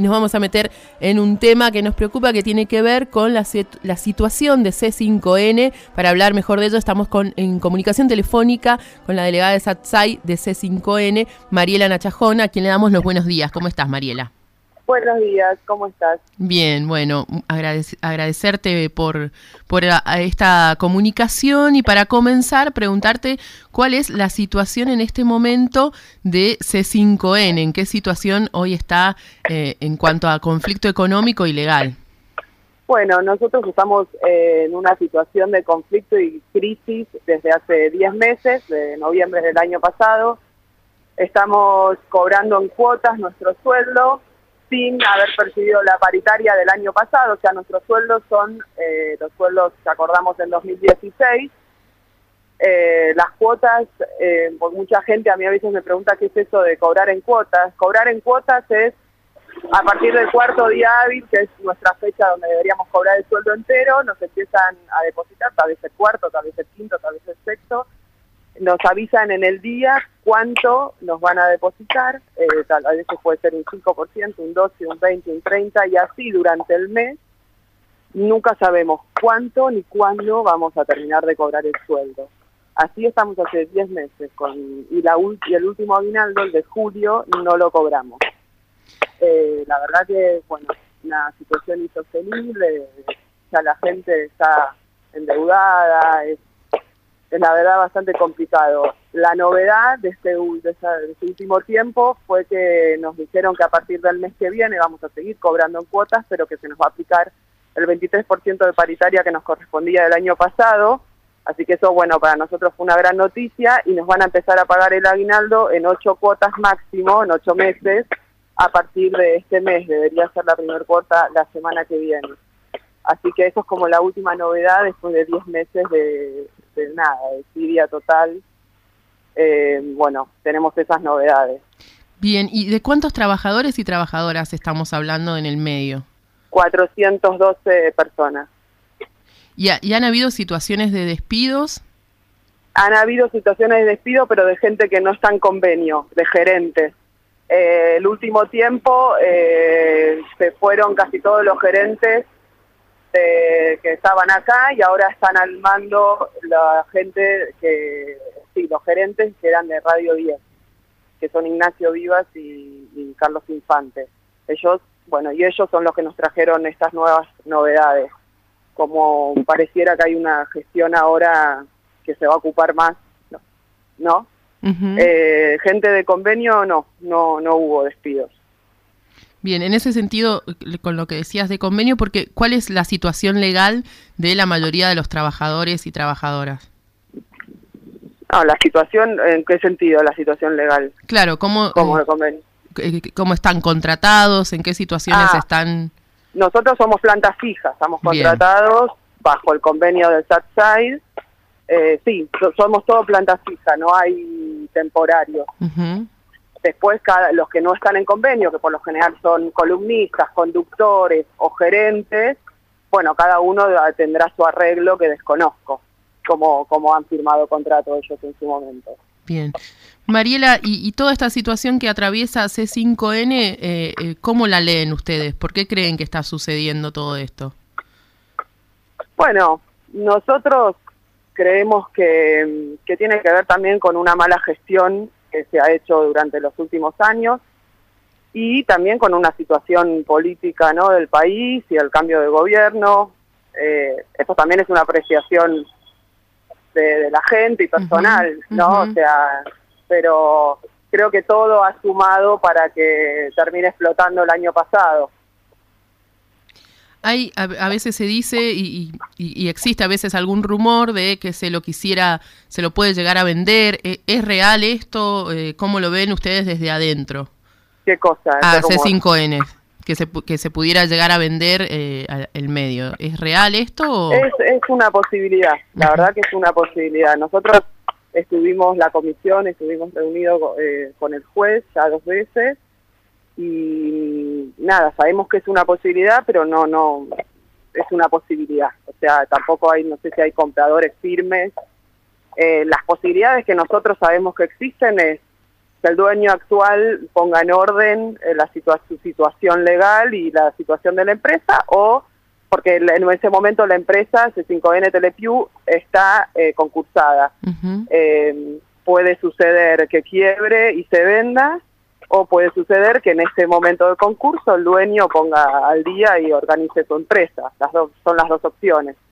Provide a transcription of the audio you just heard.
y nos vamos a meter en un tema que nos preocupa, que tiene que ver con la situación de C5N. Para hablar mejor de ello estamos en comunicación telefónica con la delegada de Satsai de C5N, Mariela Nachajón, a quien le damos los buenos días. ¿Cómo estás, Mariela? Buenos días, ¿cómo estás? Bien, bueno, agradecerte por esta comunicación y para comenzar preguntarte cuál es la situación en este momento de C5N, en qué situación hoy está en cuanto a conflicto económico y legal. Bueno, nosotros estamos en una situación de conflicto y crisis desde hace 10 meses, de noviembre del año pasado. Estamos cobrando en cuotas nuestro sueldo, sin haber percibido la paritaria del año pasado. O sea, nuestros sueldos son los sueldos que acordamos en 2016. Las cuotas, por mucha gente a mí a veces me pregunta qué es eso de cobrar en cuotas. Cobrar en cuotas es a partir del cuarto día hábil, que es nuestra fecha donde deberíamos cobrar el sueldo entero, nos empiezan a depositar, tal vez el cuarto, tal vez el quinto, tal vez el sexto. Nos avisan en el día cuánto nos van a depositar, a veces puede ser un 5%, un 12%, un 20%, un 30%, y así durante el mes. Nunca sabemos cuánto ni cuándo vamos a terminar de cobrar el sueldo. Así estamos hace 10 meses, y el último aguinaldo, el de julio, no lo cobramos. La verdad que, bueno, una situación insostenible, ya la gente está endeudada, es la verdad bastante complicado. La novedad de este último tiempo fue que nos dijeron que a partir del mes que viene vamos a seguir cobrando en cuotas, pero que se nos va a aplicar el 23% de paritaria que nos correspondía del año pasado. Así que eso, bueno, para nosotros fue una gran noticia, y nos van a empezar a pagar el aguinaldo en 8 cuotas máximo, en 8 meses, a partir de este mes. Debería ser la primera cuota la semana que viene. Así que eso es como la última novedad después de 10 meses de desidia total. Bueno, tenemos esas novedades. Bien, ¿y de cuántos trabajadores y trabajadoras estamos hablando en el medio? 412 personas. ¿Y han habido situaciones de despidos? Han habido situaciones de despido, pero de gente que no está en convenio, de gerentes. El último tiempo se fueron casi todos los gerentes que estaban acá, y ahora están al mando la gente los gerentes que eran de Radio 10, que son Ignacio Vivas y Carlos Infante. Ellos son los que nos trajeron estas nuevas novedades. Como pareciera que hay una gestión ahora que se va a ocupar más, ¿no? Uh-huh. Gente de convenio no hubo despidos. Bien, en ese sentido, con lo que decías de convenio, porque ¿cuál es la situación legal de la mayoría de los trabajadores y trabajadoras? No, la situación, ¿en qué sentido la situación legal? Claro, ¿cómo de convenio? ¿Cómo están contratados? ¿En qué situaciones están? Nosotros somos planta fija, estamos contratados bajo el convenio del Satsai. Sí, somos todo planta fija, no hay temporario. Uh-huh. Después, los que no están en convenio, que por lo general son columnistas, conductores o gerentes, bueno, cada uno tendrá su arreglo, que desconozco, como han firmado contrato ellos en su momento. Bien. Mariela, y toda esta situación que atraviesa C5N, ¿cómo la leen ustedes? ¿Por qué creen que está sucediendo todo esto? Bueno, nosotros creemos que tiene que ver también con una mala gestión que se ha hecho durante los últimos años, y también con una situación política, ¿no?, del país y el cambio de gobierno. Esto también es una apreciación de la gente y personal, uh-huh, ¿no? Uh-huh. O sea, pero creo que todo ha sumado para que termine explotando el año pasado. A veces se dice y existe a veces algún rumor de que se lo puede llegar a vender. ¿Es real esto? ¿Cómo lo ven ustedes desde adentro? ¿Qué cosa? C5N, que se pudiera llegar a vender el medio. ¿Es real esto? ¿O? Es una posibilidad, la verdad que es una posibilidad. Nosotros estuvimos reunidos con el juez ya 2 veces, y nada, sabemos que es una posibilidad, pero no es una posibilidad. O sea, tampoco no sé si hay compradores firmes. Las posibilidades que nosotros sabemos que existen es que el dueño actual ponga en orden su situación legal y la situación de la empresa, o porque en ese momento la empresa, C5N Telepiu, está concursada. Puede suceder que quiebre y se venda, o puede suceder que en este momento del concurso el dueño ponga al día y organice su empresa. Son las dos opciones.